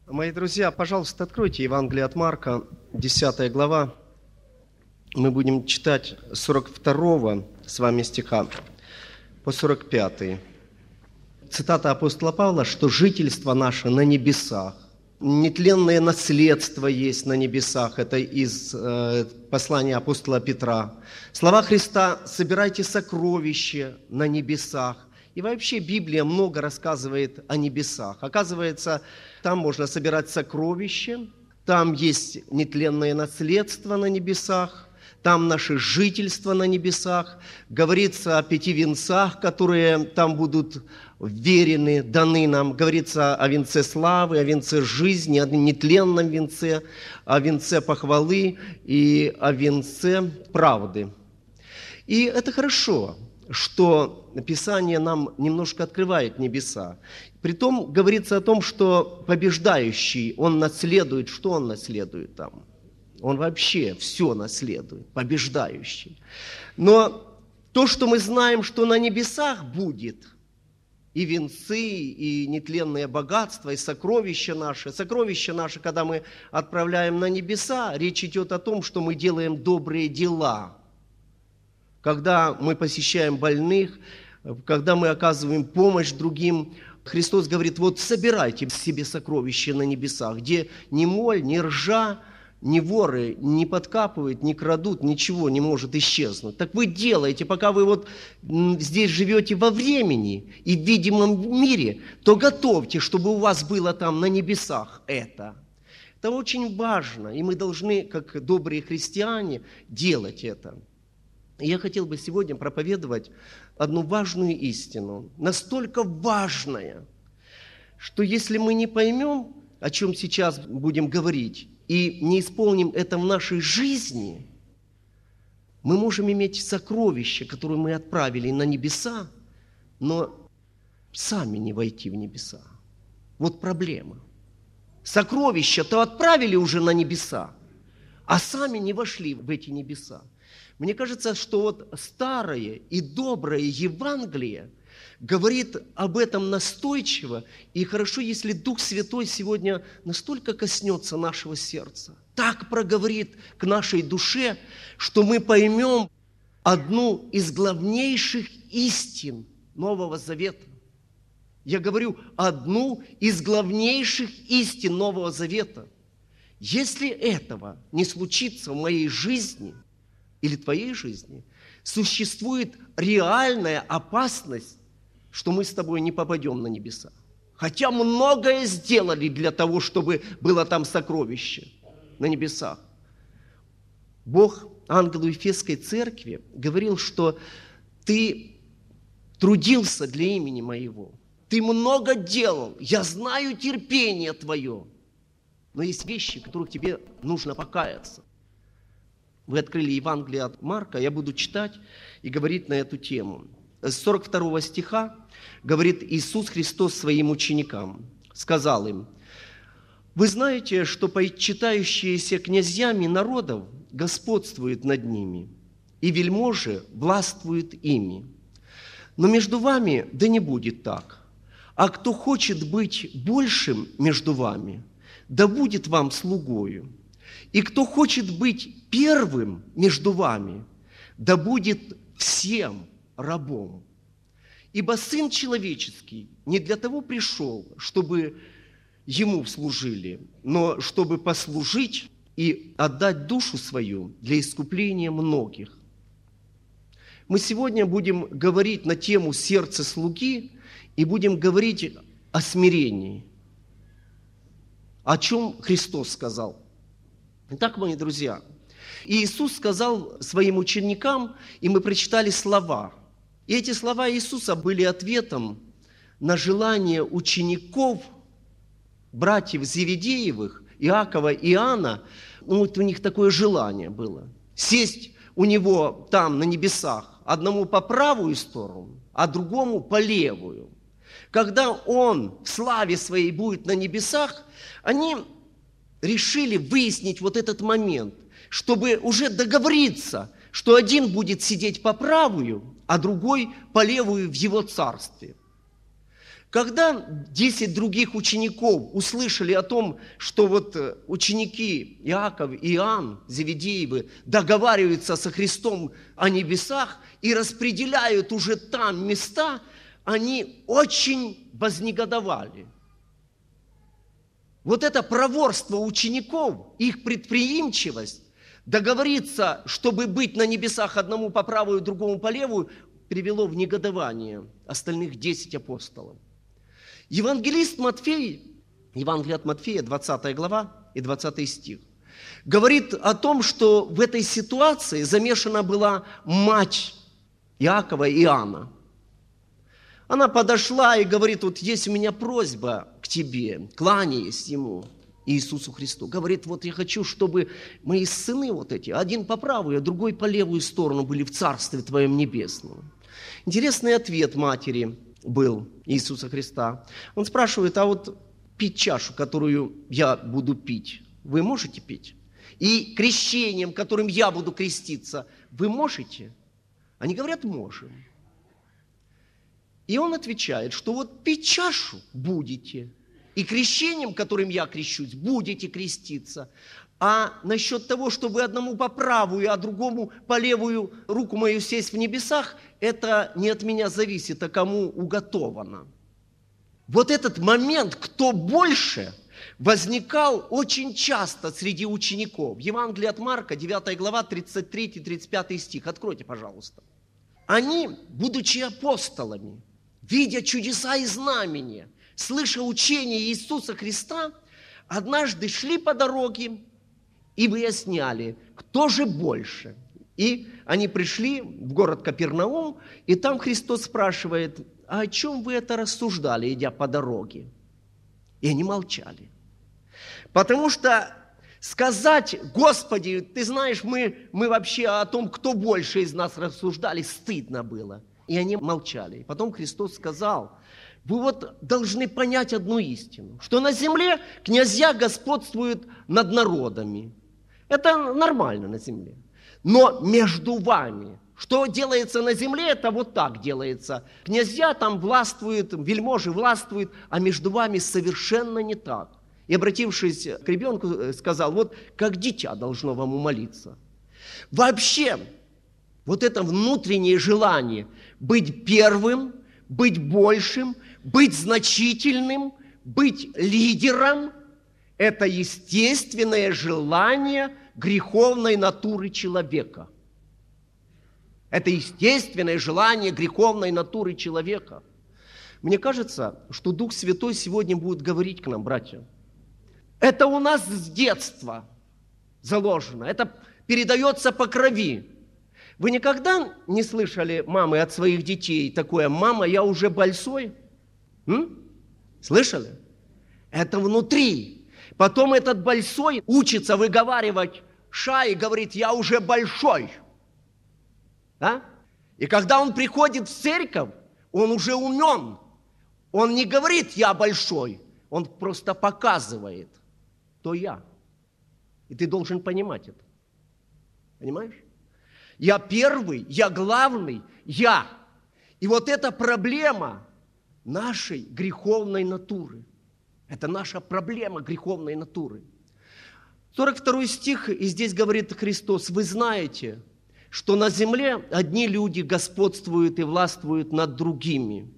Мои друзья, пожалуйста, откройте Евангелие от Марка, 10 глава. Мы будем читать с 42 с вами стиха по 45. Цитата апостола Павла, что жительство наше на небесах, нетленное наследство есть на небесах. Это из послания апостола Петра. Слова Христа «собирайте сокровища на небесах». И вообще Библия много рассказывает о небесах. Оказывается, там можно собирать сокровища, там есть нетленное наследство на небесах, там наше жительство на небесах. Говорится о 5 венцах, которые там будут вверены, даны нам. Говорится о венце славы, о венце жизни, о нетленном венце, о венце похвалы и о венце правды. И это хорошо, что Писание нам немножко открывает небеса. Притом говорится о том, что побеждающий, он наследует, что он наследует там? Он вообще все наследует, побеждающий. Но то, что мы знаем, что на небесах будет, и венцы, и нетленное богатство, и сокровища наши, когда мы отправляем на небеса, речь идет о том, что мы делаем добрые дела. Когда мы посещаем больных, когда мы оказываем помощь другим, Христос говорит, вот собирайте себе сокровища на небесах, где ни моль, ни ржа, ни воры не подкапывают, не крадут, ничего не может исчезнуть. Так вы делаете, пока вы вот здесь живете во времени и в видимом мире, то готовьте, чтобы у вас было там на небесах это. Это очень важно, и мы должны, как добрые христиане, делать это. Я хотел бы сегодня проповедовать одну важную истину, настолько важная, что если мы не поймем, о чем сейчас будем говорить, и не исполним это в нашей жизни, мы можем иметь сокровища, которые мы отправили на небеса, но сами не войти в небеса. Вот проблема. Сокровища-то отправили уже на небеса, а сами не вошли в эти небеса. Мне кажется, что вот старое и доброе Евангелие говорит об этом настойчиво, и хорошо, если Дух Святой сегодня настолько коснется нашего сердца, так проговорит к нашей душе, что мы поймем одну из главнейших истин Нового Завета. Я говорю, одну из главнейших истин Нового Завета. Если этого не случится в моей жизни или твоей жизни, существует реальная опасность, что мы с тобой не попадем на небеса. Хотя многое сделали для того, чтобы было там сокровище на небесах. Бог ангелу Ефесской церкви говорил, что ты трудился для имени моего, ты много делал, я знаю терпение твое, но есть вещи, в которых тебе нужно покаяться. Вы открыли Евангелие от Марка, я буду читать и говорить на эту тему. С 42 стиха говорит Иисус Христос своим ученикам, сказал им, «Вы знаете, что почитающиеся князьями народов господствуют над ними, и вельможи властвуют ими. Но между вами да не будет так. А кто хочет быть большим между вами, да будет вам слугою. И кто хочет быть первым между вами, да будет всем рабом. Ибо Сын Человеческий не для того пришел, чтобы Ему служили, но чтобы послужить и отдать душу свою для искупления многих». Мы сегодня будем говорить на тему сердца слуги и будем говорить о смирении. О чем Христос сказал. Итак, мои друзья, Иисус сказал своим ученикам, и мы прочитали слова. И эти слова Иисуса были ответом на желание учеников, братьев Зеведеевых, Иакова и Иоанна. Вот у них такое желание было. Сесть у него там на небесах, одному по правую сторону, а другому по левую. Когда он в славе своей будет на небесах, они решили выяснить вот этот момент, чтобы уже договориться, что один будет сидеть по правую, а другой по левую в его царстве. Когда 10 других учеников услышали о том, что вот ученики Иаков и Иоанн Зеведеевы договариваются со Христом о небесах и распределяют уже там места, они очень вознегодовали. Вот это проворство учеников, их предприимчивость, договориться, чтобы быть на небесах одному по правую, другому по левую, привело в негодование остальных 10 апостолов. Евангелист Матфей, Евангелие от Матфея, 20 глава и 20 стих, говорит о том, что в этой ситуации замешана была мать Иакова и Иоанна. Она подошла и говорит: вот есть у меня просьба к тебе, кланяясь ему, Иисусу Христу. Говорит: вот я хочу, чтобы мои сыны вот эти, один по правую, а другой по левую сторону были в Царстве Твоем Небесном. Интересный ответ матери был Иисуса Христа. Он спрашивает: а вот пить чашу, которую я буду пить, вы можете пить? И крещением, которым я буду креститься, вы можете? Они говорят: можем. И он отвечает, что вот пить чашу будете, и крещением, которым я крещусь, будете креститься. А насчет того, чтобы одному по правую, а другому по левую руку мою сесть в небесах, это не от меня зависит, а кому уготовано. Вот этот момент, кто больше, возникал очень часто среди учеников. Евангелие от Марка, 9 глава, 33-35 стих. Откройте, пожалуйста. Они, будучи апостолами, видя чудеса и знамения, слыша учение Иисуса Христа, однажды шли по дороге и выясняли, кто же больше. И они пришли в город Капернаум, и там Христос спрашивает: а о чем вы это рассуждали, идя по дороге? И они молчали. Потому что сказать: Господи, ты знаешь, мы вообще о том, кто больше из нас рассуждали, стыдно было. И они молчали. И потом Христос сказал: вы вот должны понять одну истину, что на земле князья господствуют над народами. Это нормально на земле. Но между вами, что делается на земле, это вот так делается. Князья там властвуют, вельможи властвуют, а между вами совершенно не так. И, обратившись к ребенку, сказал: вот как дитя должно вам умолиться. Вообще, вот это внутреннее желание быть первым, быть большим, быть значительным, быть лидером – это естественное желание греховной натуры человека. Это естественное желание греховной натуры человека. Мне кажется, что Дух Святой сегодня будет говорить к нам, братья. Это у нас с детства заложено, это передается по крови. Вы никогда не слышали мамы от своих детей такое: мама, я уже большой? Слышали? Это внутри. Потом этот большой учится выговаривать ша и говорит: я уже большой. Да? И когда он приходит в церковь, он уже умен. Он не говорит: я большой. Он просто показывает: то я. И ты должен понимать это. Понимаешь? Я первый, я главный, я. И вот эта проблема нашей греховной натуры. Это наша проблема греховной натуры. 42 стих, и здесь говорит Христос: вы знаете, что на земле одни люди господствуют и властвуют над другими.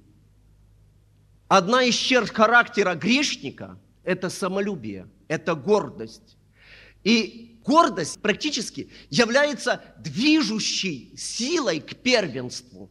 Одна из черт характера грешника – это самолюбие, это гордость. И гордость практически является движущей силой к первенству.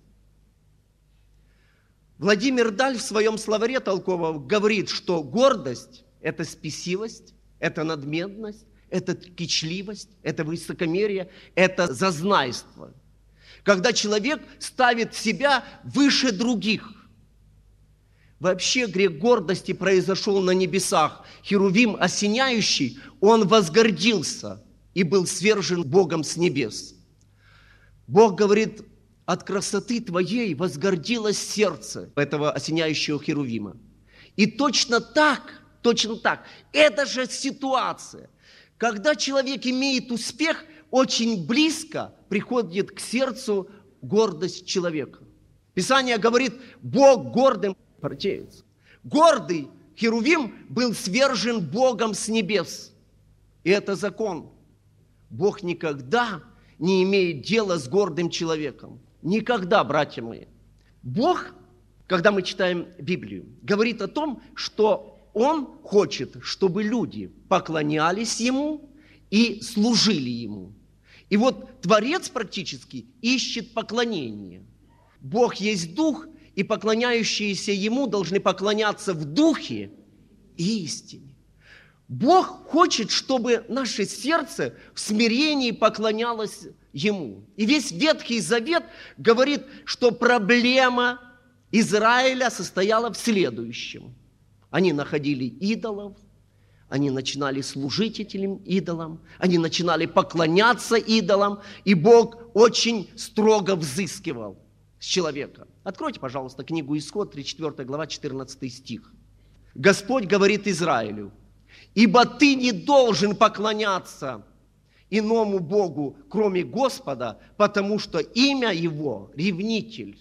Владимир Даль в своем словаре толковом говорит, что гордость – это спесивость, это надменность, это кичливость, это высокомерие, это зазнайство. Когда человек ставит себя выше других. Вообще грех гордости произошел на небесах. Херувим осеняющий, он возгордился и был свержен Богом с небес. Бог говорит: от красоты твоей возгордилось сердце этого осеняющего Херувима. И точно так, это же ситуация. Когда человек имеет успех, очень близко приходит к сердцу гордость человека. Писание говорит: Бог гордым противится. Гордый Херувим был свержен Богом с небес. И это закон. Бог никогда не имеет дела с гордым человеком. Никогда, братья мои. Бог, когда мы читаем Библию, говорит о том, что Он хочет, чтобы люди поклонялись Ему и служили Ему. И вот Творец практически ищет поклонение. Бог есть Дух, и поклоняющиеся Ему должны поклоняться в Духе и истине. Бог хочет, чтобы наше сердце в смирении поклонялось Ему. И весь Ветхий Завет говорит, что проблема Израиля состояла в следующем. Они находили идолов, они начинали служить этим идолам, они начинали поклоняться идолам, и Бог очень строго взыскивал с человека. Откройте, пожалуйста, книгу Исход, 34 глава, 14 стих. Господь говорит Израилю: «Ибо ты не должен поклоняться иному Богу, кроме Господа, потому что имя Его – ревнитель».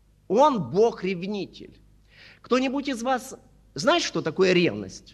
Он Бог-ревнитель. Кто-нибудь из вас знает, что такое ревность?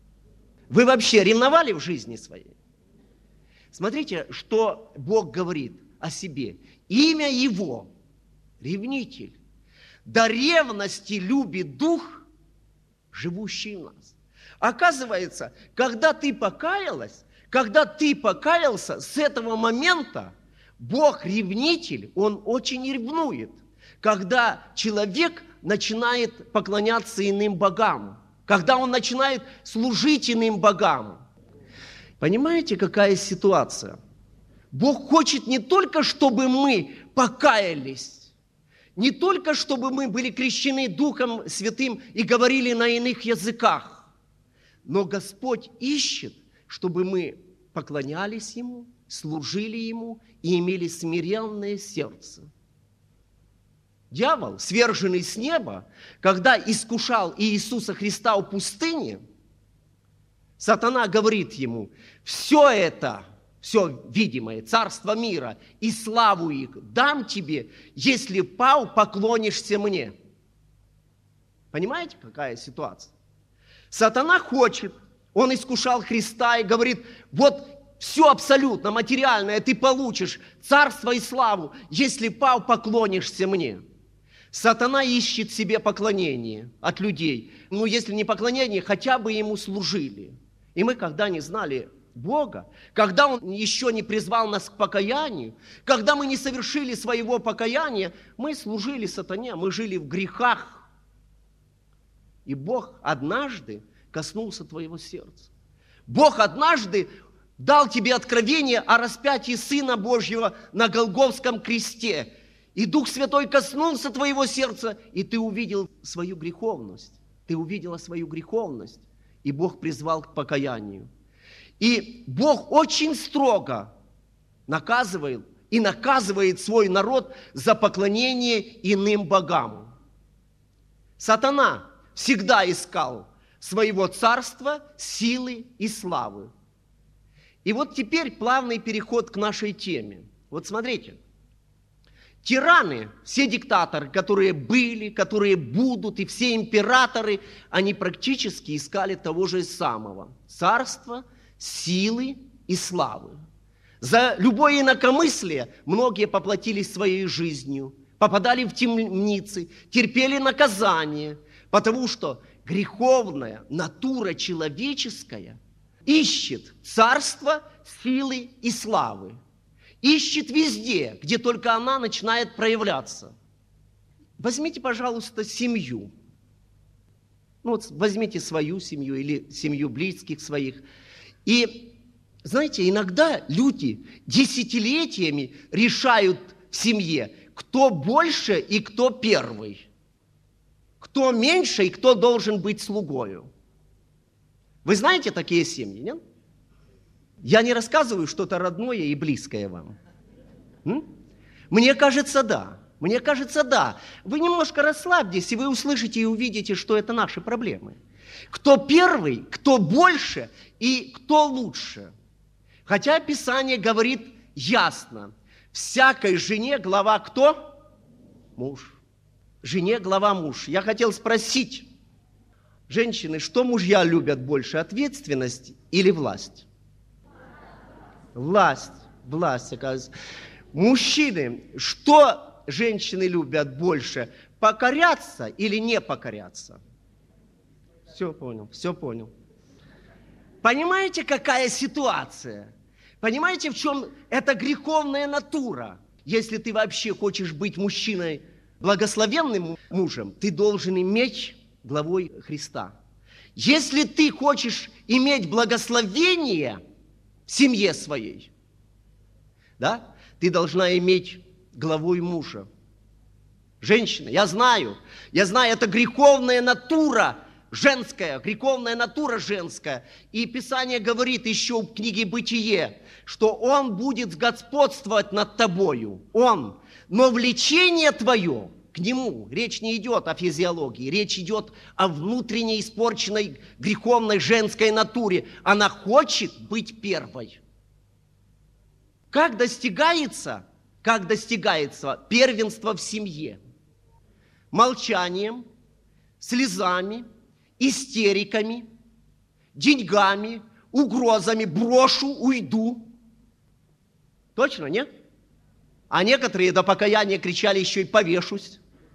Вы вообще ревновали в жизни своей? Смотрите, что Бог говорит о себе. Имя Его – ревнитель. До ревности любит Дух, живущий в нас. Оказывается, когда ты покаялась, когда ты покаялся, с этого момента Бог-ревнитель, Он очень ревнует. Когда человек начинает поклоняться иным богам, когда он начинает служить иным богам. Понимаете, какая ситуация? Бог хочет не только, чтобы мы покаялись, не только, чтобы мы были крещены Духом Святым и говорили на иных языках, но Господь ищет, чтобы мы поклонялись Ему, служили Ему и имели смиренное сердце. Дьявол, сверженный с неба, когда искушал Иисуса Христа в пустыне, сатана говорит ему: все это, все видимое, царство мира и славу их дам тебе, если пал, поклонишься мне. Понимаете, какая ситуация? Сатана хочет, он искушал Христа и говорит: вот все абсолютно материальное ты получишь, царство и славу, если пал, поклонишься мне. Сатана ищет себе поклонение от людей. Ну, если не поклонение, хотя бы ему служили. И мы, когда не знали Бога, когда Он еще не призвал нас к покаянию, когда мы не совершили своего покаяния, мы служили сатане, мы жили в грехах. И Бог однажды коснулся твоего сердца. Бог однажды дал тебе откровение о распятии Сына Божьего на Голгофском кресте. И Дух Святой коснулся твоего сердца, и ты увидел свою греховность. Ты увидела свою греховность, и Бог призвал к покаянию. И Бог очень строго наказывает и наказывает свой народ за поклонение иным богам. Сатана всегда искал своего царства, силы и славы. И вот теперь плавный переход к нашей теме. Вот смотрите. Тираны, все диктаторы, которые были, которые будут, и все императоры, они практически искали того же самого – царства, силы и славы. За любое инакомыслие многие поплатились своей жизнью, попадали в темницы, терпели наказание, потому что греховная натура человеческая ищет царства, силы и славы. Ищет везде, где только она начинает проявляться. Возьмите, пожалуйста, семью. Ну, вот возьмите свою семью или семью близких своих. И, знаете, иногда люди десятилетиями решают в семье, кто больше и кто первый. Кто меньше и кто должен быть слугою. Вы знаете такие семьи, нет? Я не рассказываю что-то родное и близкое вам. Мне кажется, да. Мне кажется, да. Вы немножко расслабьтесь, и вы услышите и увидите, что это наши проблемы. Кто первый, кто больше и кто лучше. Хотя Писание говорит ясно. Всякой жене глава кто? Муж. Жене глава муж. Я хотел спросить, Женщины, что мужья любят больше, ответственность или власть? Власть, оказывается. Мужчины, что женщины любят больше, покоряться или не покоряться? Все понял. Понимаете, какая ситуация? Понимаете, в чем эта греховная натура? Если ты вообще хочешь быть мужчиной, благословенным мужем, ты должен иметь главой Христа. Если ты хочешь иметь благословение в семье своей, да, ты должна иметь главой мужа. Женщина, я знаю, это греховная натура женская, И Писание говорит еще в книге «Бытие», что он будет господствовать над тобою, но влечение твое к нему, речь не идет о физиологии, речь идет о внутренней испорченной греховной женской натуре. Она хочет быть первой. Как достигается первенство в семье? Молчанием, слезами, истериками, деньгами, угрозами, брошу, уйду. Точно, нет? А некоторые до покаяния кричали еще и повешусь.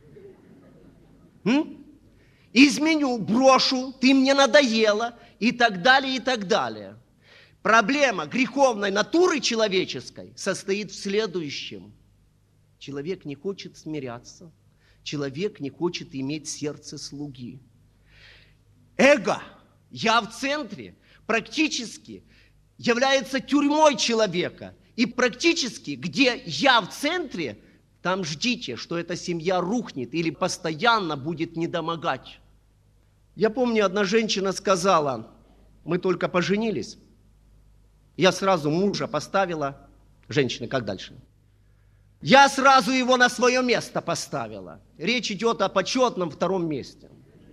Изменю, брошу, ты мне надоела, и так далее, и так далее. Проблема греховной натуры человеческой состоит в следующем. Человек не хочет смиряться, человек не хочет иметь сердце слуги. Эго, я в центре, практически является тюрьмой человека. И практически, где я в центре, там ждите, что эта семья рухнет или постоянно будет недомогать. Я помню, одна женщина сказала, мы только поженились, я сразу мужа поставила, женщина, как дальше? Я сразу его на свое место поставила. Речь идет о почетном втором месте.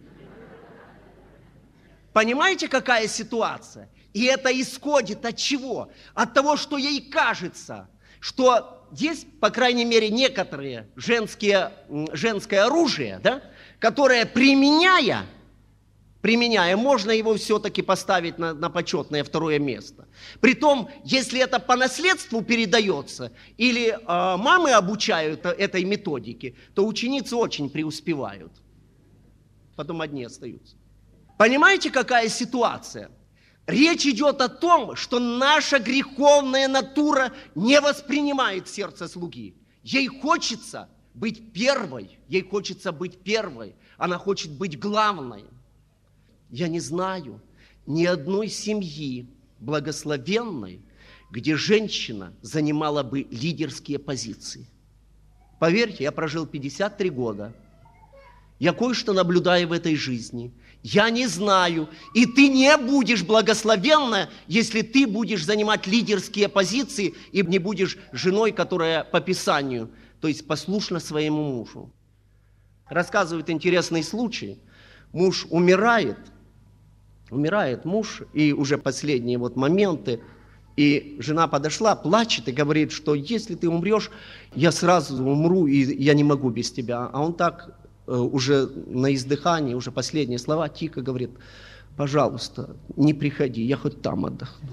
Понимаете, какая ситуация? И это исходит от чего? От того, что ей кажется, что есть, по крайней мере, некоторые женское оружие, да, которое, применяя, можно его все-таки поставить на почетное второе место. Притом, если это по наследству передается, или мамы обучают этой методике, то ученицы очень преуспевают. Потом одни остаются. Понимаете, какая ситуация? Речь идет о том, что наша греховная натура не воспринимает сердце слуги. Ей хочется быть первой, она хочет быть главной. Я не знаю ни одной семьи благословенной, где женщина занимала бы лидерские позиции. Поверьте, я прожил 53 года. Я кое-что наблюдаю в этой жизни. Я не знаю. И ты не будешь благословенна, если ты будешь занимать лидерские позиции и не будешь женой, которая по Писанию, то есть послушна своему мужу. Рассказывают интересный случай. Муж умирает муж, и уже последние моменты, и жена подошла, плачет и говорит, что если ты умрешь, я сразу умру, и я не могу без тебя. А он так уже на издыхании, уже последние слова, тихо говорит, пожалуйста, не приходи, я хоть там отдохну.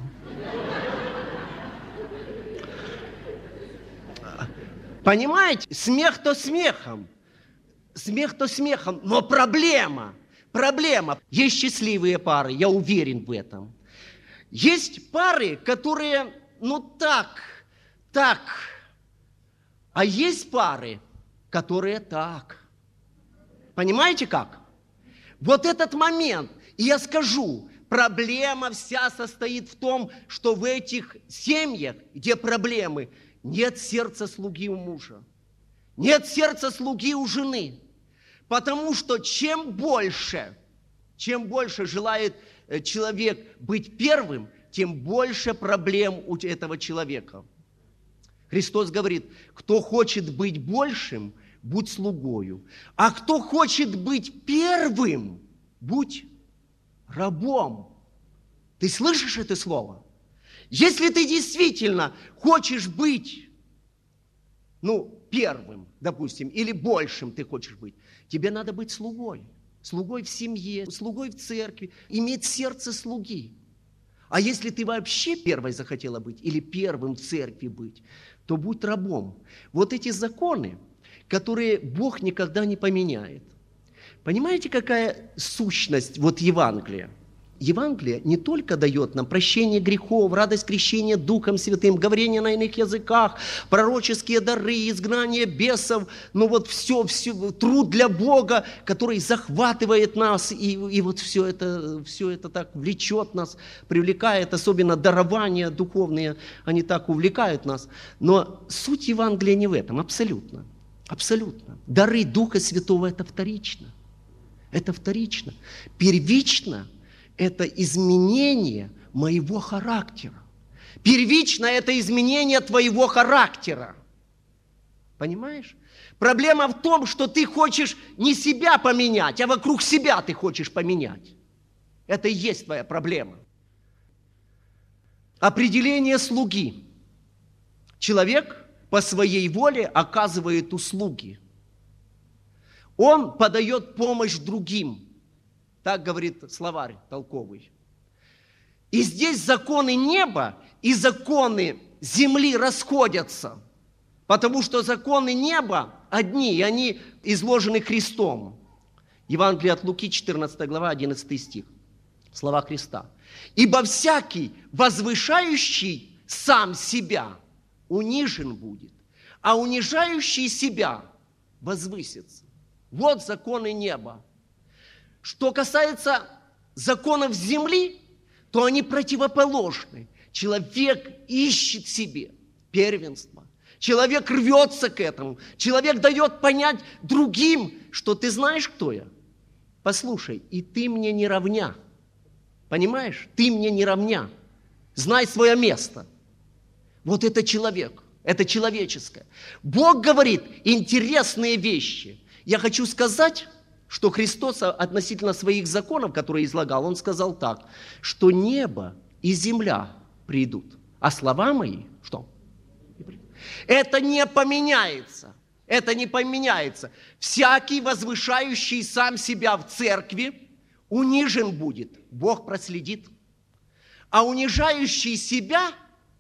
Понимаете, смех то смехом, но проблема. Есть счастливые пары, я уверен в этом. Есть пары, которые, так, а есть пары, которые так. Понимаете как? Вот этот момент, и я скажу, проблема вся состоит в том, что в этих семьях, где проблемы, нет сердца слуги у мужа, нет сердца слуги у жены. Потому что чем больше желает человек быть первым, тем больше проблем у этого человека. Христос говорит, кто хочет быть большим, будь слугою. А кто хочет быть первым, будь рабом. Ты слышишь это слово? Если ты действительно хочешь быть, первым, допустим, или большим ты хочешь быть, тебе надо быть слугой. слугой в семье, слугой в церкви, иметь сердце слуги. А если ты вообще первой захотела быть или первым в церкви быть, то будь рабом. Вот эти законы, которые Бог никогда не поменяет. Понимаете, какая сущность вот Евангелия? Евангелие не только дает нам прощение грехов, радость крещения Духом Святым, говорение на иных языках, пророческие дары, изгнание бесов, но вот все, труд для Бога, который захватывает нас, и вот все это так влечет нас, привлекает, особенно дарования духовные, они так увлекают нас. Но суть Евангелия не в этом, абсолютно. Абсолютно. Дары Духа Святого – это вторично. Это вторично. Первично – это изменение моего характера. Первично – это изменение твоего характера. Понимаешь? Проблема в том, что ты хочешь не себя поменять, а вокруг себя ты хочешь поменять. Это и есть твоя проблема. Определение слуги. Человек по своей воле оказывает услуги. Он подает помощь другим. Так говорит словарь толковый. И здесь законы неба и законы земли расходятся, потому что законы неба одни, и они изложены Христом. Евангелие от Луки, 14 глава, 11 стих. Слова Христа. «Ибо всякий, возвышающий сам себя, унижен будет, а унижающий себя возвысится». Вот законы неба. Что касается законов земли, то они противоположны. Человек ищет себе первенство. Человек рвется к этому. Человек дает понять другим, что ты знаешь, кто я? Послушай, и ты мне не равня. Понимаешь? Ты мне не равня. Знай свое место. Вот это человек. Это человеческое. Бог говорит интересные вещи. Я хочу сказать, что Христос относительно своих законов, которые излагал, Он сказал так, что небо и земля придут, а слова мои, что? Это не поменяется, это не поменяется. Всякий, возвышающий сам себя в церкви, унижен будет, Бог проследит, а унижающий себя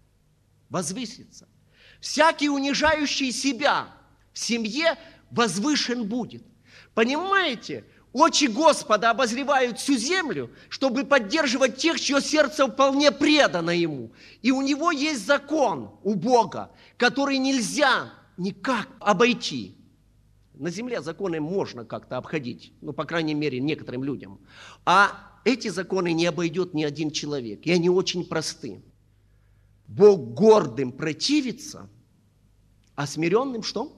возвысится. Всякий, унижающий себя в семье, возвышен будет. Понимаете, очи Господа обозревают всю землю, чтобы поддерживать тех, чье сердце вполне предано Ему. И у Него есть закон, у Бога, который нельзя никак обойти. На земле законы можно как-то обходить, ну, по крайней мере, некоторым людям. А эти законы не обойдет ни один человек, и они очень просты. Бог гордым противится, а смиренным что?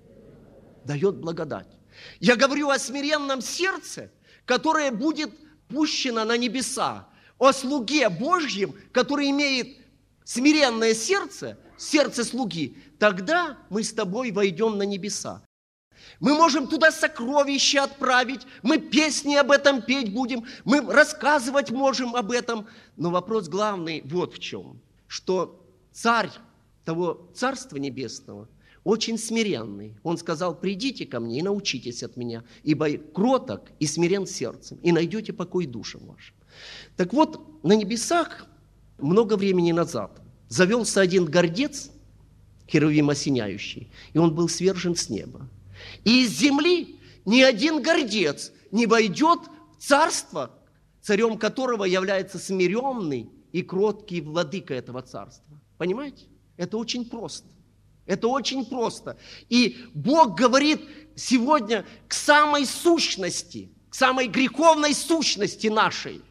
Дает благодать. Я говорю о смиренном сердце, которое будет пущено на небеса, о слуге Божьем, который имеет смиренное сердце, сердце слуги. Тогда мы с тобой войдем на небеса. Мы можем туда сокровища отправить, мы песни об этом петь будем, мы рассказывать можем об этом. Но вопрос главный вот в чем, что царь того Царства Небесного очень смиренный. Он сказал: придите ко мне и научитесь от меня, ибо кроток и смирен сердцем, и найдете покой душам вашим. Так вот, на небесах много времени назад завелся один гордец, херувим осеняющий, и он был свержен с неба. И из земли ни один гордец не войдет в царство, царем которого является смиренный и кроткий владыка этого царства. Понимаете? Это очень просто. Это очень просто. И Бог говорит сегодня к самой сущности, к самой греховной сущности нашей.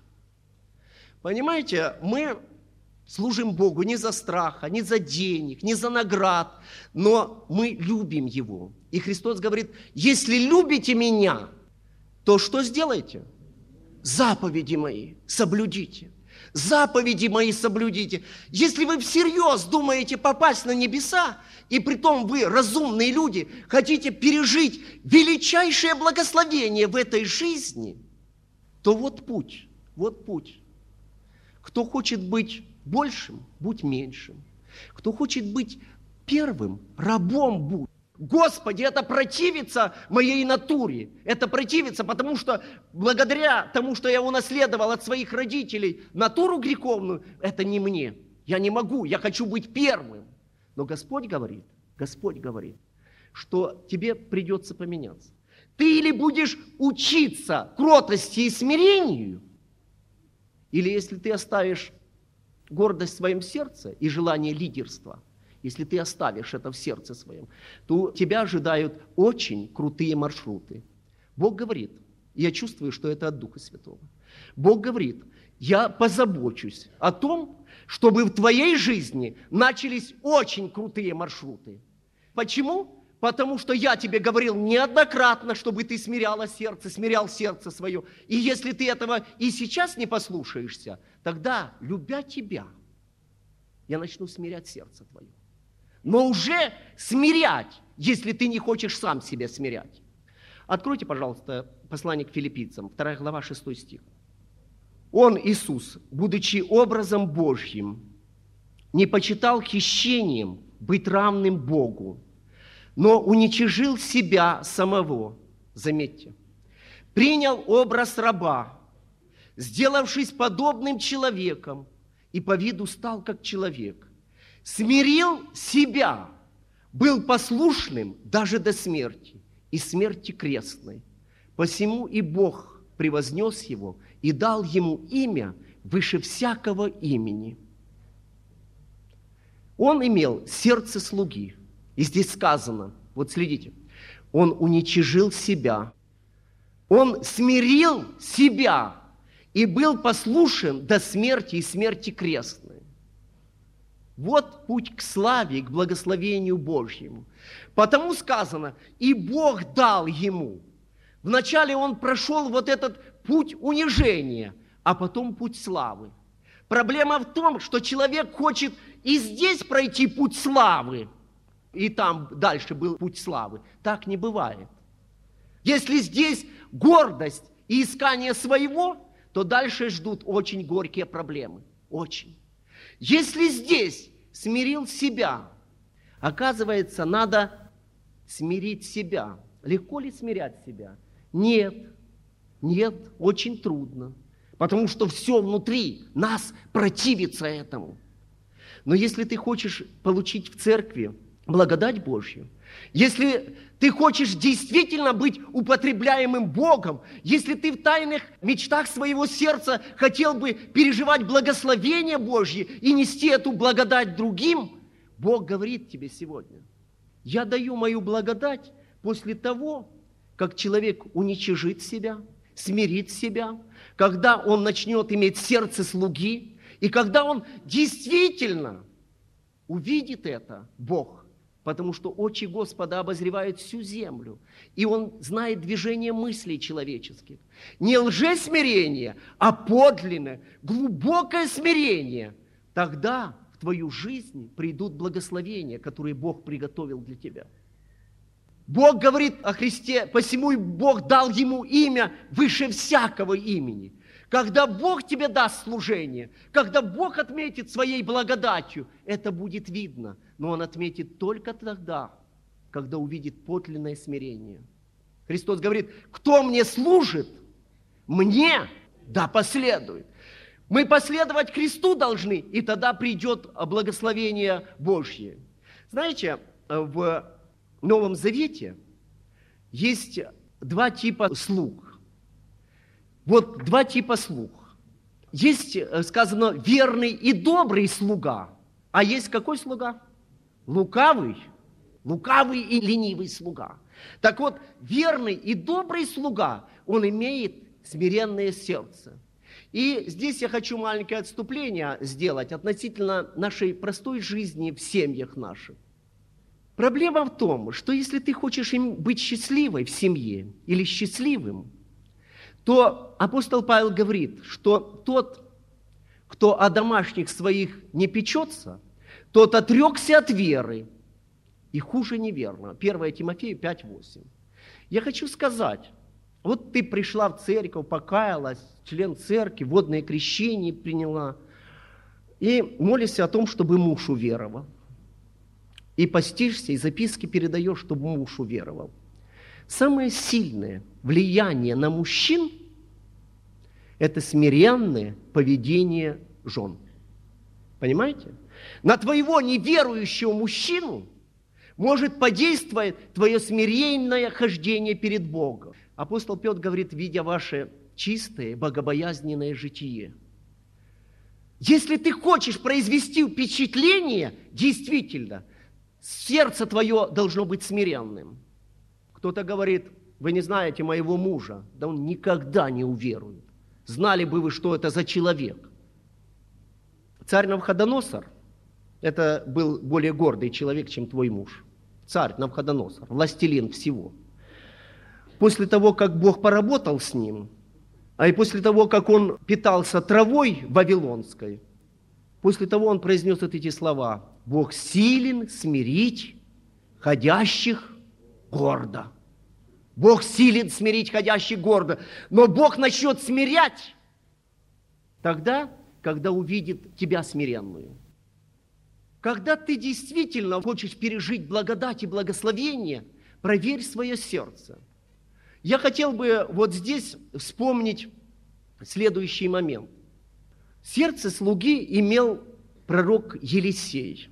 Понимаете, мы служим Богу не за страха, не за денег, не за наград, но мы любим Его. И Христос говорит: если любите Меня, то что сделайте? Заповеди Мои соблюдите. Заповеди Мои соблюдите. Если вы всерьез думаете попасть на небеса, и притом вы, разумные люди, хотите пережить величайшее благословение в этой жизни, то вот путь, вот путь. Кто хочет быть большим, будь меньшим. Кто хочет быть первым, рабом будь. Господи, это противится моей натуре. Это противится, потому что благодаря тому, что я унаследовал от своих родителей натуру греховную, это не мне. Я не могу, я хочу быть первым. Но Господь говорит, что тебе придется поменяться. Ты или будешь учиться кротости и смирению, или если ты оставишь гордость в своем сердце и желание лидерства, если ты оставишь это в сердце своем, то тебя ожидают очень крутые маршруты. Бог говорит, и я чувствую, что это от Духа Святого. Бог говорит, я позабочусь о том, чтобы в твоей жизни начались очень крутые маршруты. Почему? Потому что я тебе говорил неоднократно, чтобы ты смирял сердце свое. И если ты этого и сейчас не послушаешься, тогда, любя тебя, я начну смирять сердце твое. Но уже смирять, если ты не хочешь сам себя смирять. Откройте, пожалуйста, послание к Филиппийцам, 2 глава, 6 стих. Он, Иисус, будучи образом Божьим, не почитал хищением быть равным Богу, но уничижил себя самого, заметьте, принял образ раба, сделавшись подобным человеком, и по виду стал как человек, смирил себя, был послушным даже до смерти, и смерти крестной. Посему и Бог превознес его и дал ему имя выше всякого имени. Он имел сердце слуги. И здесь сказано, вот следите, он уничижил себя, он смирил себя и был послушен до смерти и смерти крестной. Вот путь к славе и к благословению Божьему. Потому сказано, и Бог дал ему. Вначале он прошел вот этот путь унижения, а потом путь славы. Проблема в том, что человек хочет и здесь пройти путь славы, и там дальше был путь славы. Так не бывает. Если здесь гордость и искание своего, то дальше ждут очень горькие проблемы. Очень. Если здесь смирил себя, оказывается, надо смирить себя. Легко ли смирять себя? Нет, очень трудно. Потому что все внутри нас противится этому. Но если ты хочешь получить в церкви благодать Божью, если ты хочешь действительно быть употребляемым Богом, если ты в тайных мечтах своего сердца хотел бы переживать благословение Божье и нести эту благодать другим, Бог говорит тебе сегодня, я даю мою благодать после того, как человек уничижит себя, смирит себя, когда он начнет иметь сердце слуги, и когда он действительно увидит это, Бог, потому что очи Господа обозревают всю землю, и Он знает движение мыслей человеческих. Не лжесмирение, а подлинное, глубокое смирение. Тогда в твою жизнь придут благословения, которые Бог приготовил для тебя. Бог говорит о Христе, посему и Бог дал Ему имя выше всякого имени. Когда Бог тебе даст служение, когда Бог отметит своей благодатью, это будет видно. Но Он отметит только тогда, когда увидит подлинное смирение. Христос говорит, кто мне служит, мне да последует. Мы последовать Христу должны, и тогда придет благословение Божье. Знаете, в Новом Завете есть два типа слуг. Вот два типа слуг. Есть, сказано, верный и добрый слуга. А есть какой слуга? Лукавый и ленивый слуга. Так вот, верный и добрый слуга, он имеет смиренное сердце. И здесь я хочу маленькое отступление сделать относительно нашей простой жизни в семьях наших. Проблема в том, что если ты хочешь быть счастливой в семье или счастливым, то апостол Павел говорит, что тот, кто о домашних своих не печется, тот отрекся от веры, и хуже неверно. 1 Тимофею 5:8. Я хочу сказать, вот ты пришла в церковь, покаялась, член церкви, водное крещение приняла, и молишься о том, чтобы муж уверовал. и постишься, и записки передаешь, чтобы муж уверовал. Самое сильное влияние на мужчин – это смиренное поведение жен. Понимаете? На твоего неверующего мужчину может подействовать твое смиренное хождение перед Богом. Апостол Петр говорит, видя ваше чистое, богобоязненное житие. Если ты хочешь произвести впечатление, действительно, сердце твое должно быть смиренным. Кто-то говорит, вы не знаете моего мужа, да он никогда не уверует. Знали бы вы, что это за человек. Царь Навуходоносор, это был более гордый человек, чем твой муж. Царь Навуходоносор, властелин всего. После того, как Бог поработал с ним, а и после того, как он питался травой вавилонской, после того он произнес вот эти слова: «Бог силен смирить ходящих гордо». Бог силен смирить ходящих гордо, но Бог начнет смирять тогда, когда увидит тебя смиренную. Когда ты действительно хочешь пережить благодать и благословение, проверь свое сердце. Я хотел бы вот здесь вспомнить следующий момент. Сердце слуги имел пророк Елисей.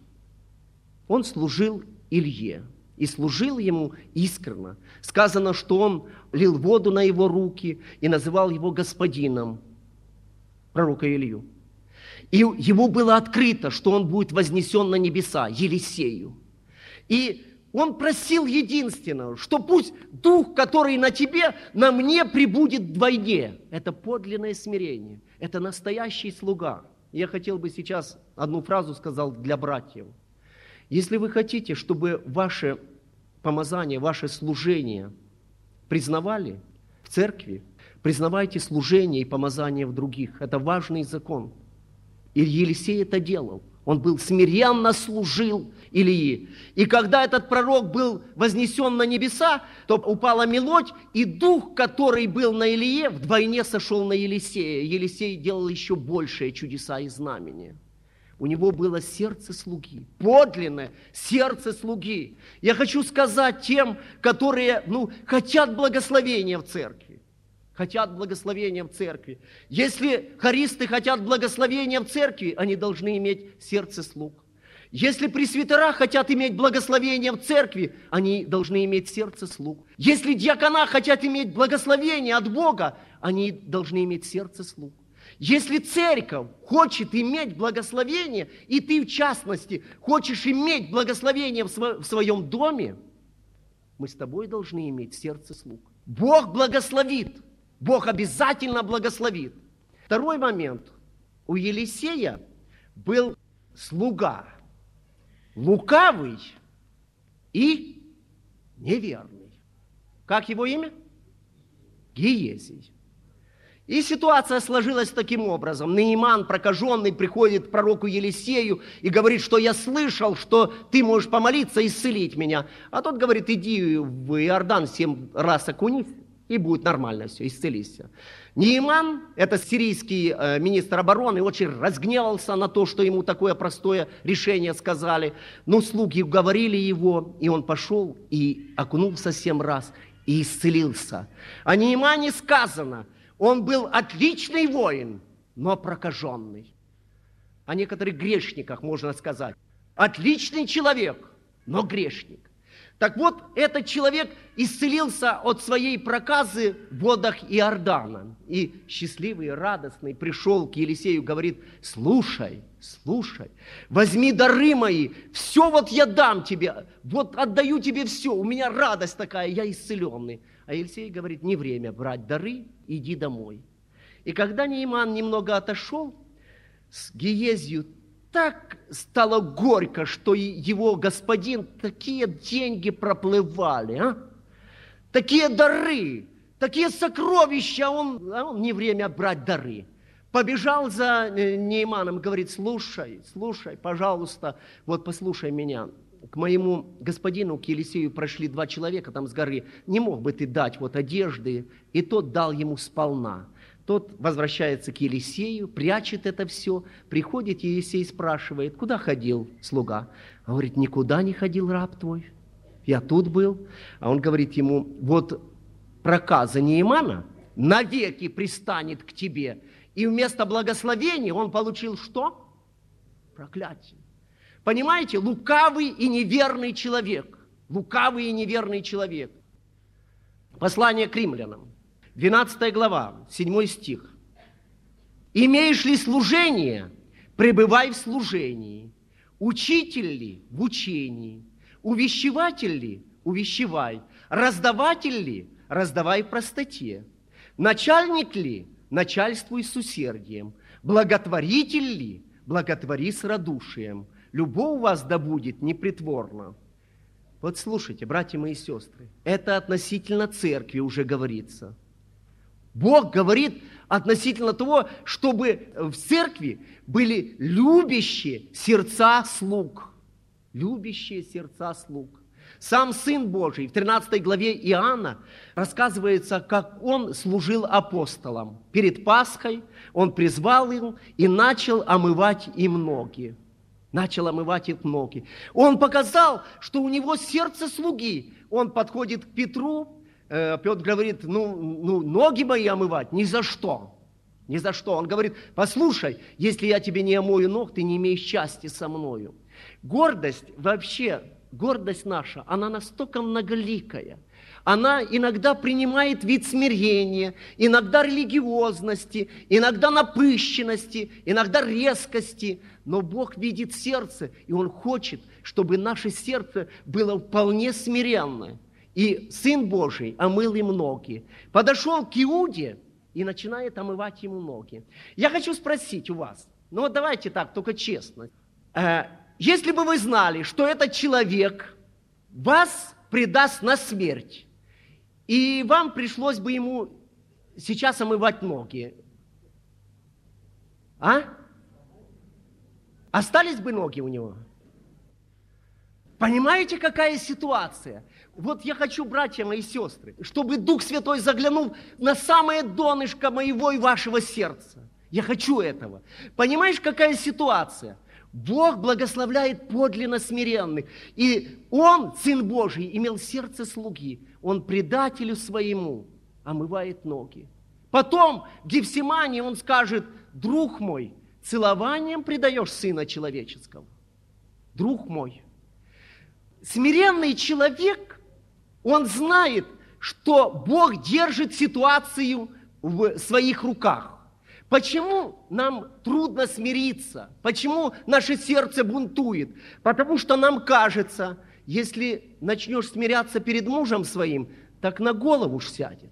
Он служил Илье и служил ему искренне. Сказано, что он лил воду на его руки и называл его господином, пророка Илью. И ему было открыто, что он будет вознесен на небеса, Елисею. И он просил единственного, что пусть дух, который на тебе, на мне пребудет вдвойне. Это подлинное смирение, это настоящий слуга. Я хотел бы сейчас одну фразу сказал для братьев. Если вы хотите, чтобы ваше помазание, ваше служение признавали в церкви, признавайте служение и помазание в других. Это важный закон. И Елисей это делал. Он был смиренно служил Илии. И когда этот пророк был вознесен на небеса, то упала мелодь, и дух, который был на Илие, вдвойне сошел на Елисея. Елисей делал еще большие чудеса и знамения. У него было сердце слуги, подлинное сердце слуги. Я хочу сказать тем, которые хотят благословения в церкви. Хотят благословения в церкви. Если хористы хотят благословения в церкви, они должны иметь сердце слуг. Если пресвитера хотят иметь благословение в церкви, они должны иметь сердце слуг. Если диакона хотят иметь благословение от Бога, они должны иметь сердце слуг. Если церковь хочет иметь благословение, и ты, в частности, хочешь иметь благословение в своем доме, мы с тобой должны иметь сердце слуг. Бог благословит. Бог обязательно благословит. Второй момент. У Елисея был слуга, лукавый и неверный. Как его имя? Гиезий. И ситуация сложилась таким образом. Наиман, прокаженный, приходит к пророку Елисею и говорит, что я слышал, что ты можешь помолиться и исцелить меня. А тот говорит, иди в Иордан 7 раз окунись, и будет нормально все, исцелися. Наиман, это сирийский министр обороны, очень разгневался на то, что ему такое простое решение сказали. Но слуги уговорили его, и он пошел и окунулся 7 раз и исцелился. О Наимане сказано, он был отличный воин, но прокаженный. О некоторых грешниках можно сказать. Отличный человек, но грешник. Так вот, этот человек исцелился от своей проказы в водах Иордана. И счастливый, радостный пришел к Елисею, говорит, слушай, возьми дары мои, все вот я дам тебе, вот отдаю тебе все, у меня радость такая, я исцеленный. А Елисей говорит, не время брать дары, иди домой. И когда Наиман немного отошел, с Гиезию так стало горько, что его господин, такие деньги проплывали, такие дары, такие сокровища, а он не время брать дары. Побежал за Наиманом, говорит, слушай, пожалуйста, вот послушай меня. К моему господину, к Елисею, прошли 2 человека там с горы. Не мог бы ты дать вот одежды? И тот дал ему сполна. Тот возвращается к Елисею, прячет это все, приходит Елисей, спрашивает, куда ходил слуга? Он говорит, никуда не ходил раб твой, я тут был. А он говорит ему, вот проказа Неемана навеки пристанет к тебе. И вместо благословения он получил что? Проклятие. Понимаете, лукавый и неверный человек. Лукавый и неверный человек. Послание к римлянам, 12 глава, 7 стих. «Имеешь ли служение, пребывай в служении. Учитель ли в учении. Увещеватель ли увещевай. Раздаватель ли раздавай в простоте. Начальник ли начальствуй с усердием. Благотворитель ли благотвори с радушием. Любовь у вас да будет непритворна». Вот слушайте, братья мои и сестры, это относительно церкви уже говорится. Бог говорит относительно того, чтобы в церкви были любящие сердца слуг. Любящие сердца слуг. Сам Сын Божий в 13 главе Иоанна рассказывается, как Он служил апостолам. Перед Пасхой Он призвал их и начал омывать им ноги. Начал омывать их ноги. Он показал, что у него сердце слуги. Он подходит к Петру, Петр говорит, ноги мои омывать? Ни за что. Ни за что. Он говорит, послушай, если я тебе не омою ног, ты не имеешь счастья со мною. Гордость вообще, гордость наша, она настолько многоликая. Она иногда принимает вид смирения, иногда религиозности, иногда напыщенности, иногда резкости. Но Бог видит сердце, и Он хочет, чтобы наше сердце было вполне смиренное. И Сын Божий омыл им ноги. Подошел к Иуде и начинает омывать ему ноги. Я хочу спросить у вас, вот давайте так, только честно. Если бы вы знали, что этот человек вас предаст на смерть, и вам пришлось бы ему сейчас омывать ноги, остались бы ноги у него? Понимаете, какая ситуация? Вот я хочу, братья мои и сестры, чтобы Дух Святой заглянул на самое донышко моего и вашего сердца. Я хочу этого. Понимаешь, какая ситуация? Бог благословляет подлинно смиренных. И Он, Сын Божий, имел сердце слуги. Он предателю своему омывает ноги. Потом в Гефсимании Он скажет, друг мой, целованием предаешь Сына Человеческого. Друг мой. Смиренный человек, он знает, что Бог держит ситуацию в своих руках. Почему нам трудно смириться? Почему наше сердце бунтует? Потому что нам кажется, если начнешь смиряться перед мужем своим, так на голову ж сядет.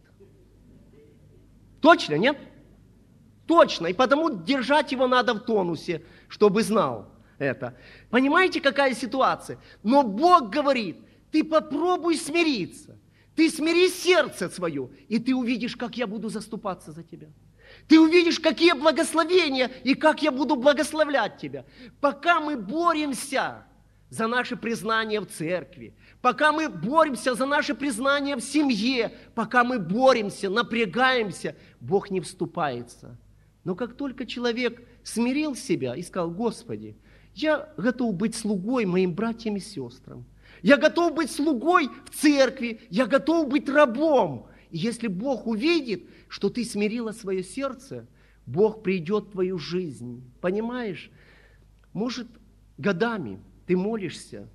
Точно, нет? Точно. И потому держать его надо в тонусе, чтобы знал это. Понимаете, какая ситуация? Но Бог говорит, ты попробуй смириться. Ты смири сердце свое, и ты увидишь, как я буду заступаться за тебя. Ты увидишь, какие благословения и как я буду благословлять тебя. Пока мы боремся за наше признание в церкви, пока мы боремся за наше признание в семье, пока мы боремся, напрягаемся, Бог не вступается. Но как только человек смирил себя и сказал, Господи, я готов быть слугой моим братьям и сестрам, я готов быть слугой в церкви, я готов быть рабом. И если Бог увидит, что ты смирила свое сердце, Бог придет в твою жизнь. Понимаешь? Может, годами ты молишься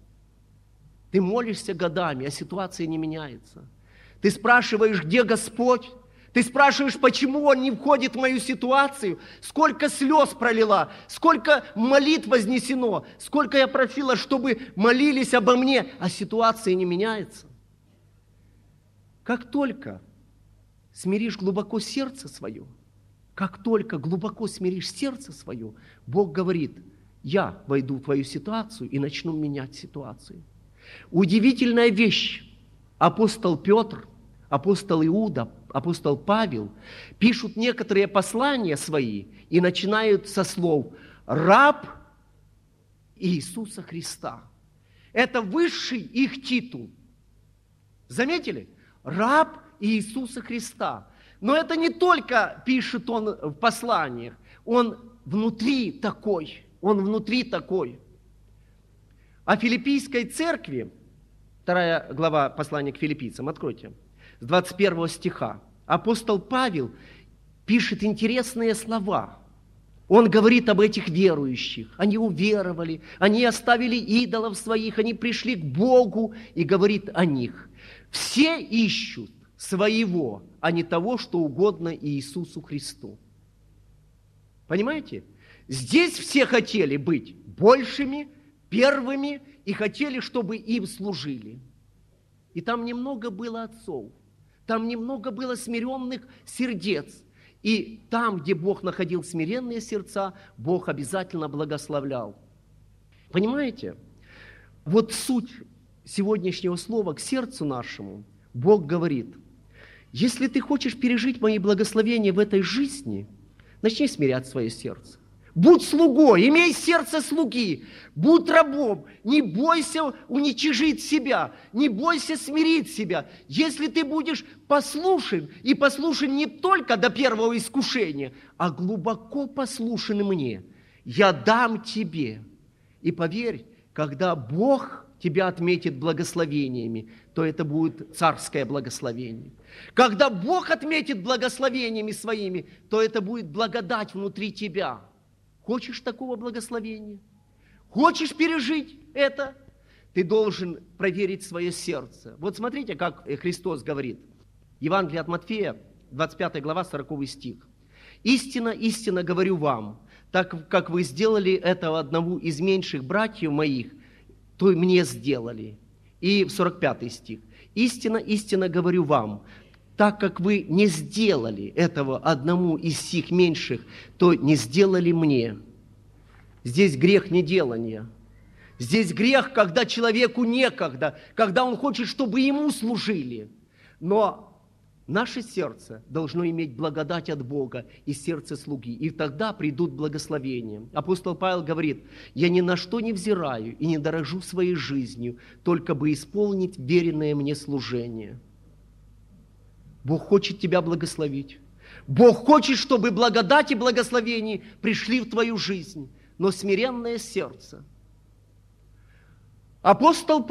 годами, а ситуация не меняется. Ты спрашиваешь, где Господь? Ты спрашиваешь, почему Он не входит в мою ситуацию? Сколько слез пролила, сколько молитв вознесено, сколько я просила, чтобы молились обо мне, а ситуация не меняется. Как только смиришь глубоко сердце свое, как только глубоко смиришь сердце свое, Бог говорит, я войду в твою ситуацию и начну менять ситуацию. Удивительная вещь. Апостол Петр, апостол Иуда, апостол Павел пишут некоторые послания свои и начинают со слов «раб Иисуса Христа». Это высший их титул. Заметили? Раб Иисуса Христа. Но это не только пишет он в посланиях, он внутри такой, он внутри такой. О филиппийской церкви, 2 глава послания к филиппийцам, откройте, с 21 стиха, апостол Павел пишет интересные слова. Он говорит об этих верующих. Они уверовали, они оставили идолов своих, они пришли к Богу и говорит о них. Все ищут своего, а не того, что угодно Иисусу Христу. Понимаете? Здесь все хотели быть большими, первыми и хотели, чтобы им служили. И там немного было отцов, там немного было смиренных сердец. И там, где Бог находил смиренные сердца, Бог обязательно благословлял. Понимаете? Вот суть сегодняшнего слова к сердцу нашему. Бог говорит, если ты хочешь пережить мои благословения в этой жизни, начни смирять свое сердце. Будь слугой, имей сердце слуги, будь рабом, не бойся уничижить себя, не бойся смирить себя. Если ты будешь послушен, и послушен не только до первого искушения, а глубоко послушен мне, я дам тебе. И поверь, когда Бог тебя отметит благословениями, то это будет царское благословение. Когда Бог отметит благословениями своими, то это будет благодать внутри тебя. Хочешь такого благословения? Хочешь пережить это? Ты должен проверить свое сердце. Вот смотрите, как Христос говорит. Евангелие от Матфея, 25 глава, 40 стих. «Истинно, истинно говорю вам, так как вы сделали этого одному из меньших братьев моих, то и мне сделали». И 45 стих. «Истинно, истинно говорю вам, так как вы не сделали этого одному из сих меньших, то не сделали мне». Здесь грех неделания. Здесь грех, когда человеку некогда, когда он хочет, чтобы ему служили. Но наше сердце должно иметь благодать от Бога и сердце слуги, и тогда придут благословения. Апостол Павел говорит, я ни на что не взираю и не дорожу своей жизнью, только бы исполнить веренное мне служение. Бог хочет тебя благословить. Бог хочет, чтобы благодать и благословение пришли в твою жизнь, но смиренное сердце. Апостол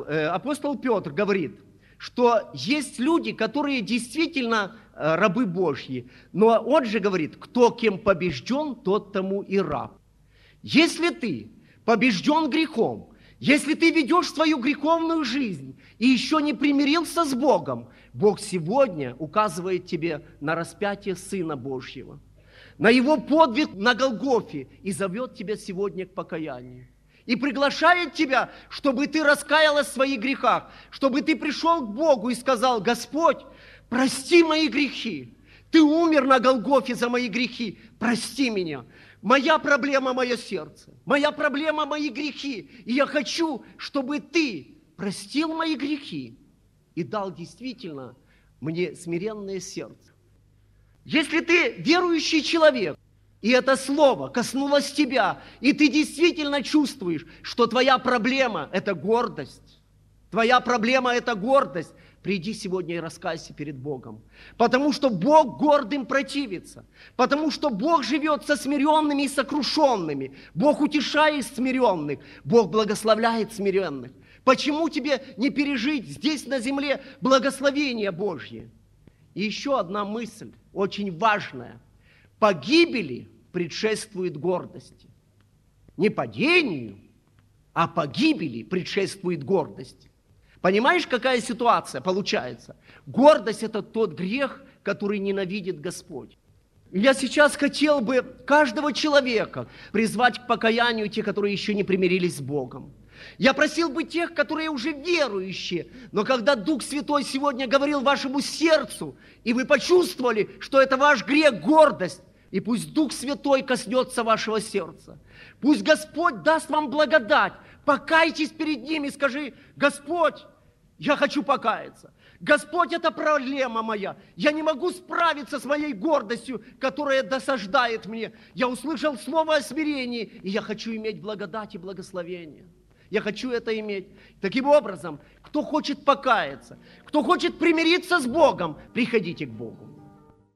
Петр говорит, что есть люди, которые действительно рабы Божьи, но он же говорит, кто кем побежден, тот тому и раб. Если ты побежден грехом, если ты ведешь свою греховную жизнь и еще не примирился с Богом, Бог сегодня указывает тебе на распятие Сына Божьего, на Его подвиг на Голгофе и зовет тебя сегодня к покаянию. И приглашает тебя, чтобы ты раскаялась в своих грехах, чтобы ты пришел к Богу и сказал, Господь, прости мои грехи. Ты умер на Голгофе за мои грехи, прости меня. Моя проблема – мое сердце, моя проблема – мои грехи. И я хочу, чтобы ты простил мои грехи и дал действительно мне смиренное сердце. Если ты верующий человек, и это слово коснулось тебя, и ты действительно чувствуешь, что твоя проблема – это гордость. Твоя проблема – это гордость. Приди сегодня и раскайся перед Богом. Потому что Бог гордым противится. Потому что Бог живет со смиренными и сокрушенными. Бог утешает смиренных. Бог благословляет смиренных. Почему тебе не пережить здесь на земле благословение Божье? И еще одна мысль, очень важная. Погибели предшествует гордости. Не падению, а погибели предшествует гордости. Понимаешь, какая ситуация получается? Гордость – это тот грех, который ненавидит Господь. Я сейчас хотел бы каждого человека призвать к покаянию, те, которые еще не примирились с Богом. Я просил бы тех, которые уже верующие, но когда Дух Святой сегодня говорил вашему сердцу, и вы почувствовали, что это ваш грех, гордость, и пусть Дух Святой коснется вашего сердца. Пусть Господь даст вам благодать. Покайтесь перед Ним и скажи, Господь, я хочу покаяться. Господь, это проблема моя. Я не могу справиться с моей гордостью, которая досаждает мне. Я услышал слово о смирении, и я хочу иметь благодать и благословение. Я хочу это иметь. Таким образом, кто хочет покаяться, кто хочет примириться с Богом, приходите к Богу.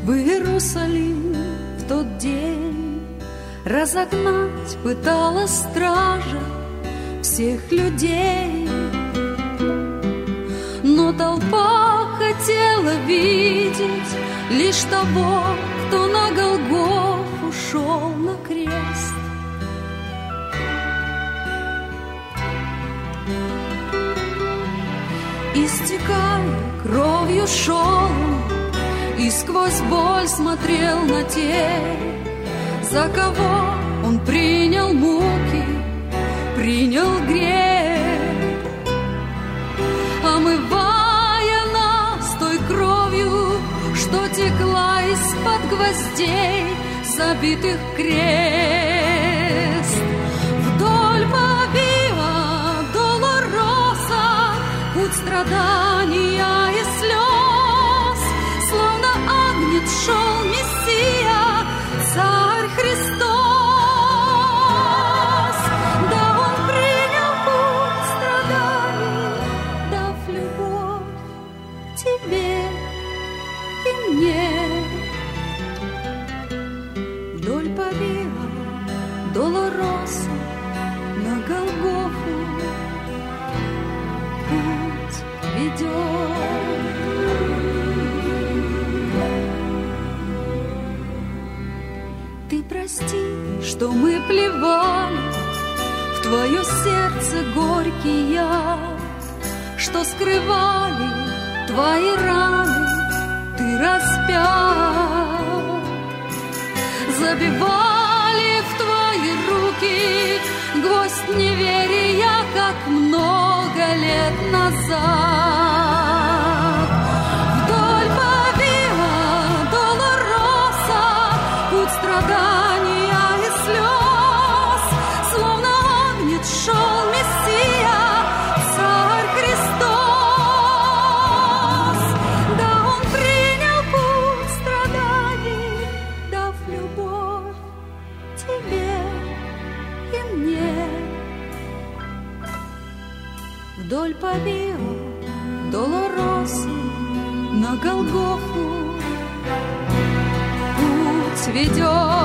в Иерусалим в тот день. Разогнать пыталась стража всех людей, но толпа хотела видеть лишь того, кто на Голгофу шел на крест. Истекая кровью шел он, и сквозь боль смотрел на тех, за кого он принял муки, принял грех, омывая нас той кровью, что текла из-под гвоздей, забитых в крест. Вдоль по Виа Долороса путь страдания и слез, словно агнец шел Мессия, Царь Христос. Да, Он принял путь страданий, дав любовь тебе и мне. Вдоль по Виа Долороса на Голгофу путь ведет. Ты прости, что мы плевали в твое сердце горький яд, что скрывали твои раны, ты распят. Забивали в твои руки гвоздь неверия, как много лет назад. Вдоль по Виа Долороса путь страдания и слез, словно агнец шел Мессия, Царь Христос. Да, Он принял путь страданий, дав любовь тебе и мне. Вдоль по Виа Долороса на Голгофу путь ведет.